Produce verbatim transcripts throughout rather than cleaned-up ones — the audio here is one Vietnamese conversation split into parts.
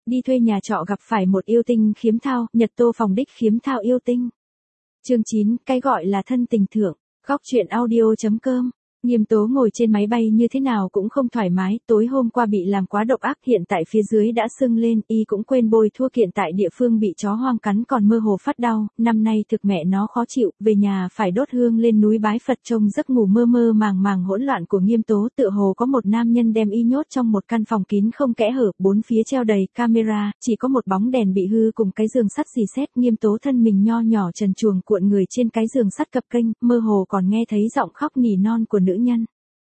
Đi thuê nhà trọ gặp phải một yêu tinh khiếm thao, Nhật Tô phòng đích khiếm thao yêu tinh. Chương chín, cái gọi là thân tình thượng, góc truyện audio chấm com. Nghiêm Tố ngồi trên máy bay như thế nào cũng không thoải mái, tối hôm qua bị làm quá độc ác, hiện tại phía dưới đã sưng lên, y cũng quên bôi thuốc, hiện tại địa phương bị chó hoang cắn còn mơ hồ phát đau, năm nay thực mẹ nó khó chịu, về nhà phải đốt hương lên núi bái Phật, trông giấc ngủ mơ mơ màng màng hỗn loạn của Nghiêm Tố, tựa hồ có một nam nhân đem y nhốt trong một căn phòng kín không kẽ hở, bốn phía treo đầy camera, chỉ có một bóng đèn bị hư cùng cái giường sắt xì xét, Nghiêm Tố thân mình nho nhỏ trần truồng cuộn người trên cái giường sắt cập kênh, mơ hồ còn nghe thấy giọng khóc nỉ non của nữ nhân.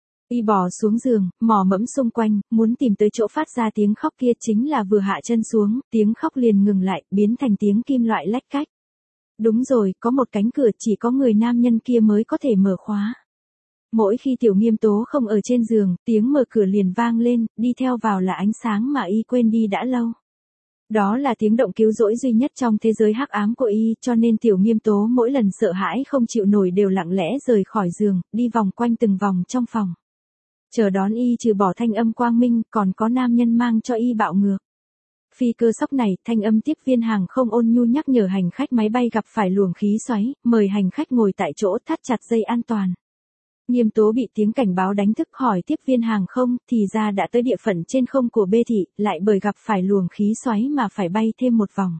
Y bò xuống giường, mò mẫm xung quanh, muốn tìm tới chỗ phát ra tiếng khóc kia, chính là vừa hạ chân xuống, tiếng khóc liền ngừng lại, biến thành tiếng kim loại lách cách. Đúng rồi, có một cánh cửa chỉ có người nam nhân kia mới có thể mở khóa. Mỗi khi Tiểu Nghiêm Tố không ở trên giường, tiếng mở cửa liền vang lên, đi theo vào là ánh sáng mà y quên đi đã lâu. Đó là tiếng động cứu rỗi duy nhất trong thế giới hắc ám của y, cho nên Tiểu Nghiêm Tố mỗi lần sợ hãi không chịu nổi đều lặng lẽ rời khỏi giường, đi vòng quanh từng vòng trong phòng. Chờ đón y trừ bỏ thanh âm quang minh, còn có nam nhân mang cho y bạo ngược. Phi cơ sóc này, thanh âm tiếp viên hàng không ôn nhu nhắc nhở hành khách máy bay gặp phải luồng khí xoáy, mời hành khách ngồi tại chỗ, thắt chặt dây an toàn. Nghiêm Tố bị tiếng cảnh báo đánh thức, hỏi tiếp viên hàng không, thì ra đã tới địa phận trên không của B thị, lại bởi gặp phải luồng khí xoáy mà phải bay thêm một vòng.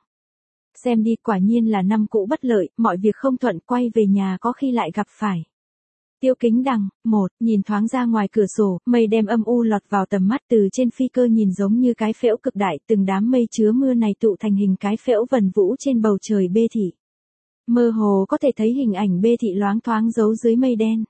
Xem đi, quả nhiên là năm cũ bất lợi, mọi việc không thuận, quay về nhà có khi lại gặp phải. Tiêu Kính Đằng, một, nhìn thoáng ra ngoài cửa sổ, mây đêm âm u lọt vào tầm mắt, từ trên phi cơ nhìn giống như cái phễu cực đại, từng đám mây chứa mưa này tụ thành hình cái phễu vần vũ trên bầu trời B thị. Mơ hồ có thể thấy hình ảnh B thị loáng thoáng giấu dưới mây đen.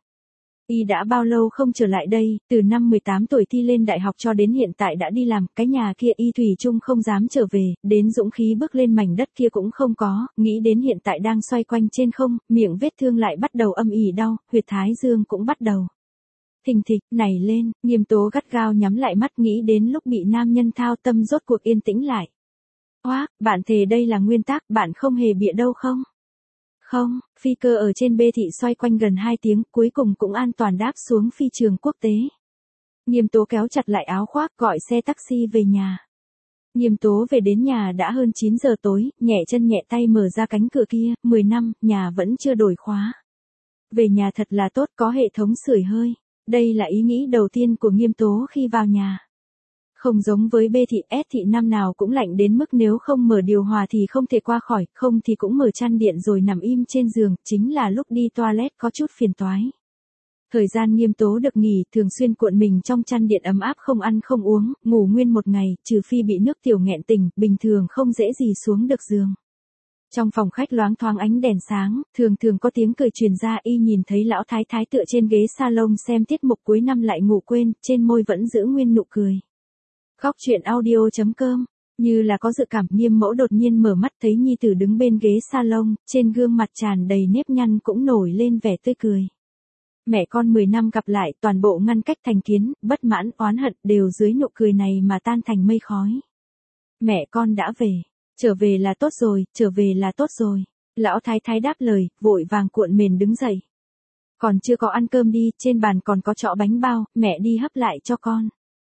Y đã bao lâu không trở lại đây, từ năm mười tám tuổi thi lên đại học cho đến hiện tại đã đi làm, cái nhà kia y thủy chung không dám trở về, đến dũng khí bước lên mảnh đất kia cũng không có, nghĩ đến hiện tại đang xoay quanh trên không, miệng vết thương lại bắt đầu âm ỉ đau, huyệt thái dương cũng bắt đầu thình thịch, nảy lên, Nghiêm Tố gắt gao nhắm lại mắt, nghĩ đến lúc bị nam nhân thao tâm rốt cuộc yên tĩnh lại. Oác, bạn thề đây là nguyên tắc, bạn không hề bịa đâu không? Không, phi cơ ở trên B thị xoay quanh gần hai tiếng, cuối cùng cũng an toàn đáp xuống phi trường quốc tế. Nghiêm Tố kéo chặt lại áo khoác, gọi xe taxi về nhà. Nghiêm Tố về đến nhà đã hơn chín giờ tối, nhẹ chân nhẹ tay mở ra cánh cửa kia, mười năm, nhà vẫn chưa đổi khóa. Về nhà thật là tốt, có hệ thống sưởi hơi. Đây là ý nghĩ đầu tiên của Nghiêm Tố khi vào nhà. Không giống với B thị, S thị năm nào cũng lạnh đến mức nếu không mở điều hòa thì không thể qua khỏi, không thì cũng mở chăn điện rồi nằm im trên giường, chính là lúc đi toilet có chút phiền toái. Thời gian Nghiêm Tố được nghỉ, thường xuyên cuộn mình trong chăn điện ấm áp, không ăn không uống, ngủ nguyên một ngày, trừ phi bị nước tiểu nghẹn tình, bình thường không dễ gì xuống được giường. Trong phòng khách loáng thoáng ánh đèn sáng, thường thường có tiếng cười truyền ra, y nhìn thấy lão thái thái tựa trên ghế salon xem tiết mục cuối năm lại ngủ quên, trên môi vẫn giữ nguyên nụ cười. Góc truyện audio chấm com, như là có dự cảm, Nghiêm Mẫu đột nhiên mở mắt thấy nhi tử đứng bên ghế salon, trên gương mặt tràn đầy nếp nhăn cũng nổi lên vẻ tươi cười. Mẹ con mười năm gặp lại, toàn bộ ngăn cách thành kiến, bất mãn, oán hận đều dưới nụ cười này mà tan thành mây khói. Mẹ con đã về, trở về là tốt rồi, trở về là tốt rồi. Lão thái thái đáp lời, vội vàng cuộn mền đứng dậy. Còn chưa có ăn cơm đi, trên bàn còn có chọ bánh bao, mẹ đi hấp lại cho con.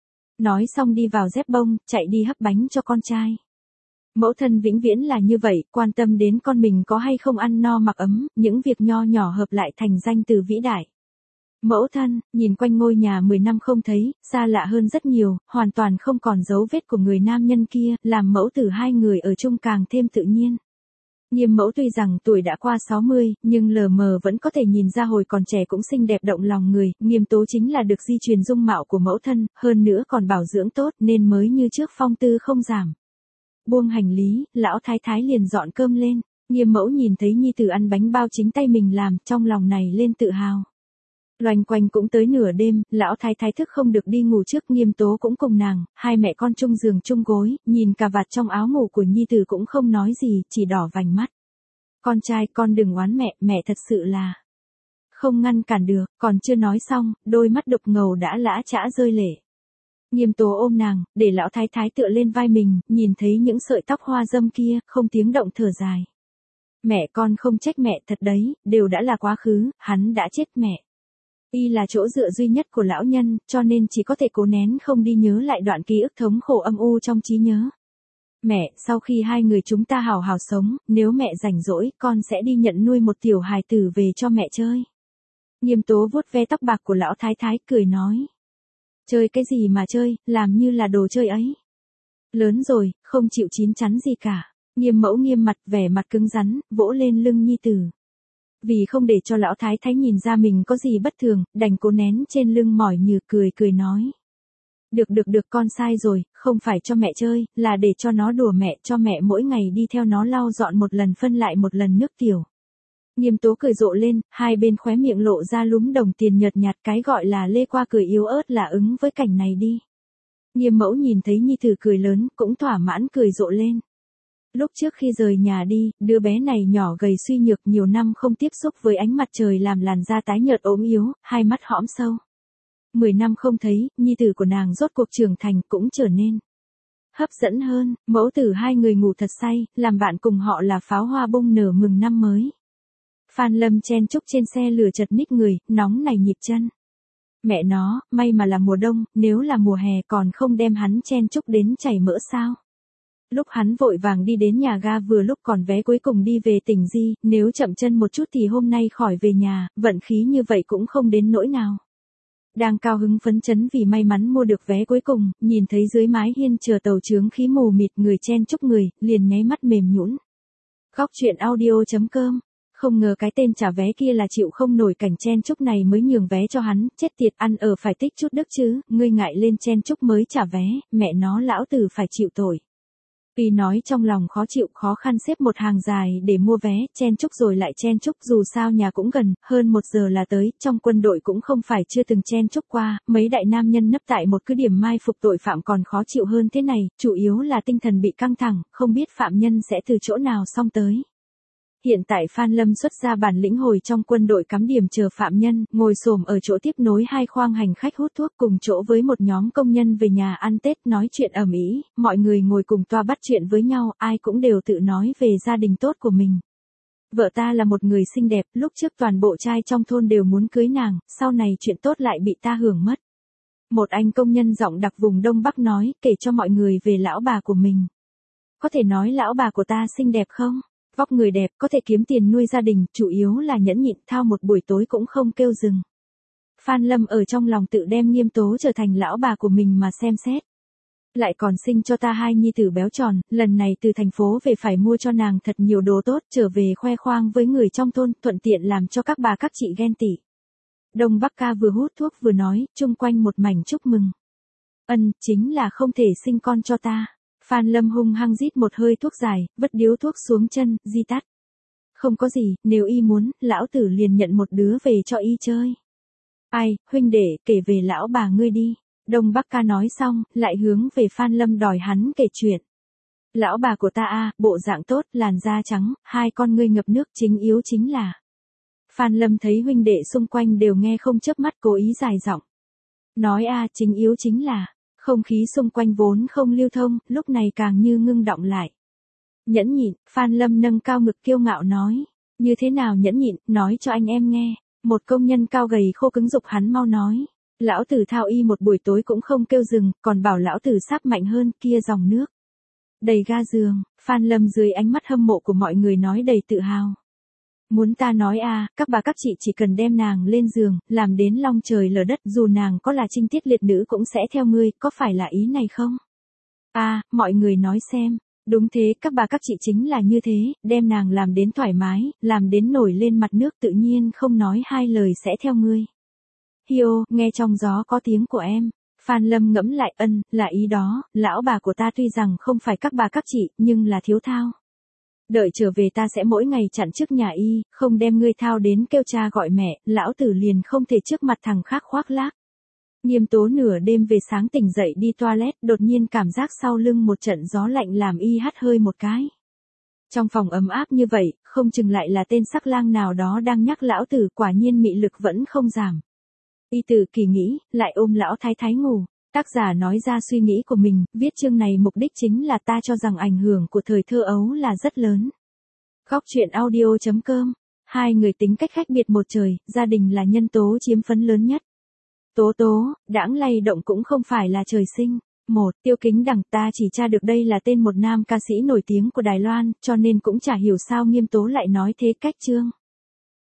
Nói xong đi vào dép bông, chạy đi hấp bánh cho con trai. Mẫu thân vĩnh viễn là như vậy, quan tâm đến con mình có hay không ăn no mặc ấm, những việc nho nhỏ hợp lại thành danh từ vĩ đại. Mẫu thân, nhìn quanh ngôi nhà mười năm không thấy, xa lạ hơn rất nhiều, hoàn toàn không còn dấu vết của người nam nhân kia, làm mẫu tử hai người ở chung càng thêm tự nhiên. Nghiêm Mẫu tuy rằng tuổi đã qua sáu mươi, nhưng lờ mờ vẫn có thể nhìn ra hồi còn trẻ cũng xinh đẹp động lòng người, Nghiêm Tố chính là được di truyền dung mạo của mẫu thân, hơn nữa còn bảo dưỡng tốt nên mới như trước phong tư không giảm. Buông hành lý, lão thái thái liền dọn cơm lên, Nghiêm Mẫu nhìn thấy nhi tử ăn bánh bao chính tay mình làm, trong lòng này lên tự hào. Loanh quanh cũng tới nửa đêm, lão thái thái thức không được đi ngủ trước, Nghiêm Tố cũng cùng nàng, hai mẹ con chung giường chung gối, nhìn cà vạt trong áo ngủ của nhi tử cũng không nói gì, chỉ đỏ vành mắt. Con trai, con đừng oán mẹ, mẹ thật sự là không ngăn cản được, còn chưa nói xong, đôi mắt đục ngầu đã lã chã rơi lệ. Nghiêm Tố ôm nàng, để lão thái thái tựa lên vai mình, nhìn thấy những sợi tóc hoa dâm kia, không tiếng động thở dài. Mẹ con không trách mẹ thật đấy, đều đã là quá khứ, hắn đã chết mẹ. Y là chỗ dựa duy nhất của lão nhân, cho nên chỉ có thể cố nén không đi nhớ lại đoạn ký ức thống khổ âm u trong trí nhớ. Mẹ, sau khi hai người chúng ta hào hào sống, nếu mẹ rảnh rỗi, con sẽ đi nhận nuôi một tiểu hài tử về cho mẹ chơi. Nghiêm Tố vuốt ve tóc bạc của lão thái thái, cười nói. Chơi cái gì mà chơi, làm như là đồ chơi ấy. Lớn rồi, không chịu chín chắn gì cả. Nghiêm Mẫu nghiêm mặt, vẻ mặt cứng rắn, vỗ lên lưng nhi tử. Vì không để cho lão thái thái nhìn ra mình có gì bất thường, đành cố nén trên lưng mỏi nhừ, cười cười nói. Được được được, con sai rồi, không phải cho mẹ chơi, là để cho nó đùa mẹ, cho mẹ mỗi ngày đi theo nó lau dọn một lần phân lại một lần nước tiểu. Nghiêm Tố cười rộ lên, hai bên khóe miệng lộ ra lúm đồng tiền nhợt nhạt, cái gọi là lê qua cười yếu ớt là ứng với cảnh này đi. Nghiêm Mẫu nhìn thấy nhi tử cười lớn, cũng thỏa mãn cười rộ lên. Lúc trước khi rời nhà đi, đứa bé này nhỏ gầy suy nhược, nhiều năm không tiếp xúc với ánh mặt trời làm làn da tái nhợt ốm yếu, hai mắt hõm sâu. Mười năm không thấy, nhi tử của nàng rốt cuộc trưởng thành, cũng trở nên hấp dẫn hơn. Mẫu tử hai người ngủ thật say, làm bạn cùng họ là pháo hoa bung nở mừng năm mới. Phan Lâm chen chúc trên xe lửa chật ních người, nóng nảy nhịp chân. Mẹ nó, may mà là mùa đông, nếu là mùa hè còn không đem hắn chen chúc đến chảy mỡ sao. Lúc hắn vội vàng đi đến nhà ga vừa lúc còn vé cuối cùng đi về tỉnh Di, nếu chậm chân một chút thì hôm nay khỏi về nhà, vận khí như vậy cũng không đến nỗi nào. Đang cao hứng phấn chấn vì may mắn mua được vé cuối cùng, nhìn thấy dưới mái hiên chờ tàu chướng khí mù mịt người chen chúc người, liền nháy mắt mềm nhũn. Góc truyện audio chấm com. Không ngờ cái tên trả vé kia là chịu không nổi cảnh chen chúc này mới nhường vé cho hắn, chết tiệt, ăn ở phải tích chút đức chứ, ngươi ngại lên chen chúc mới trả vé, mẹ nó lão tử phải chịu tội. Vì nói trong lòng khó chịu, khó khăn xếp một hàng dài để mua vé, chen chúc rồi lại chen chúc, dù sao nhà cũng gần, hơn một giờ là tới, trong quân đội cũng không phải chưa từng chen chúc qua, mấy đại nam nhân nấp tại một cứ điểm mai phục tội phạm còn khó chịu hơn thế này, chủ yếu là tinh thần bị căng thẳng, không biết phạm nhân sẽ từ chỗ nào xong tới. Hiện tại Phan Lâm xuất ra bản lĩnh hồi trong quân đội cắm điểm chờ phạm nhân, ngồi xổm ở chỗ tiếp nối hai khoang hành khách hút thuốc cùng chỗ với một nhóm công nhân về nhà ăn Tết nói chuyện ầm ĩ, mọi người ngồi cùng toa bắt chuyện với nhau, ai cũng đều tự nói về gia đình tốt của mình. Vợ ta là một người xinh đẹp, lúc trước toàn bộ trai trong thôn đều muốn cưới nàng, sau này chuyện tốt lại bị ta hưởng mất. Một anh công nhân giọng đặc vùng Đông Bắc nói, kể cho mọi người về lão bà của mình. Có thể nói lão bà của ta xinh đẹp không? Vóc người đẹp, có thể kiếm tiền nuôi gia đình, chủ yếu là nhẫn nhịn, thao một buổi tối cũng không kêu dừng. Phan Lâm ở trong lòng tự đem Nghiêm Tố trở thành lão bà của mình mà xem xét. Lại còn sinh cho ta hai nhi tử béo tròn, lần này từ thành phố về phải mua cho nàng thật nhiều đồ tốt, trở về khoe khoang với người trong thôn, thuận tiện làm cho các bà các chị ghen tị. Đông Bắc ca vừa hút thuốc vừa nói, chung quanh một mảnh chúc mừng. Ân, chính là không thể sinh con cho ta. Phan Lâm hung hăng rít một hơi thuốc dài, vứt điếu thuốc xuống chân, di tắt. Không có gì, nếu y muốn, lão tử liền nhận một đứa về cho y chơi. Ai, huynh đệ, kể về lão bà ngươi đi. Đông Bắc ca nói xong, lại hướng về Phan Lâm đòi hắn kể chuyện. Lão bà của ta a, bộ dạng tốt, làn da trắng, hai con ngươi ngập nước, chính yếu chính là. Phan Lâm thấy huynh đệ xung quanh đều nghe không chớp mắt, cố ý dài giọng. Nói a, chính yếu chính là. Không khí xung quanh vốn không lưu thông, lúc này càng như ngưng đọng lại. Nhẫn nhịn, Phan Lâm nâng cao ngực kiêu ngạo nói. Như thế nào nhẫn nhịn, nói cho anh em nghe. Một công nhân cao gầy khô cứng giục hắn mau nói. Lão tử thao y một buổi tối cũng không kêu dừng, còn bảo lão tử sắp mạnh hơn, kia dòng nước. Đầy ga giường, Phan Lâm dưới ánh mắt hâm mộ của mọi người nói đầy tự hào. Muốn ta nói à, các bà các chị chỉ cần đem nàng lên giường, làm đến long trời lở đất, dù nàng có là trinh tiết liệt nữ cũng sẽ theo ngươi, có phải là ý này không? À, mọi người nói xem. Đúng thế, các bà các chị chính là như thế, đem nàng làm đến thoải mái, làm đến nổi lên mặt nước tự nhiên không nói hai lời sẽ theo ngươi. Hiô, nghe trong gió có tiếng của em. Phan Lâm ngẫm lại, ân, là ý đó, lão bà của ta tuy rằng không phải các bà các chị, nhưng là thiếu thao. Đợi trở về ta sẽ mỗi ngày chặn trước nhà y, không đem ngươi thao đến kêu cha gọi mẹ, lão tử liền không thể trước mặt thằng khác khoác lác. Nghiêm Tố nửa đêm về sáng tỉnh dậy đi toilet, đột nhiên cảm giác sau lưng một trận gió lạnh làm y hắt hơi một cái. Trong phòng ấm áp như vậy, không chừng lại là tên sắc lang nào đó đang nhắc lão tử, quả nhiên mị lực vẫn không giảm. Y Tử Kỳ nghĩ, lại ôm lão thái thái ngủ. Tác giả nói ra suy nghĩ của mình, viết chương này mục đích chính là ta cho rằng ảnh hưởng của thời thơ ấu là rất lớn. Góc truyện audio chấm com. Hai người tính cách khác biệt một trời, gia đình là nhân tố chiếm phấn lớn nhất. Tố Tố, đãng lay động cũng không phải là trời sinh. một. Tiêu Kính Đằng, ta chỉ tra được đây là tên một nam ca sĩ nổi tiếng của Đài Loan, cho nên cũng chả hiểu sao Nghiêm Tố lại nói thế cách chương.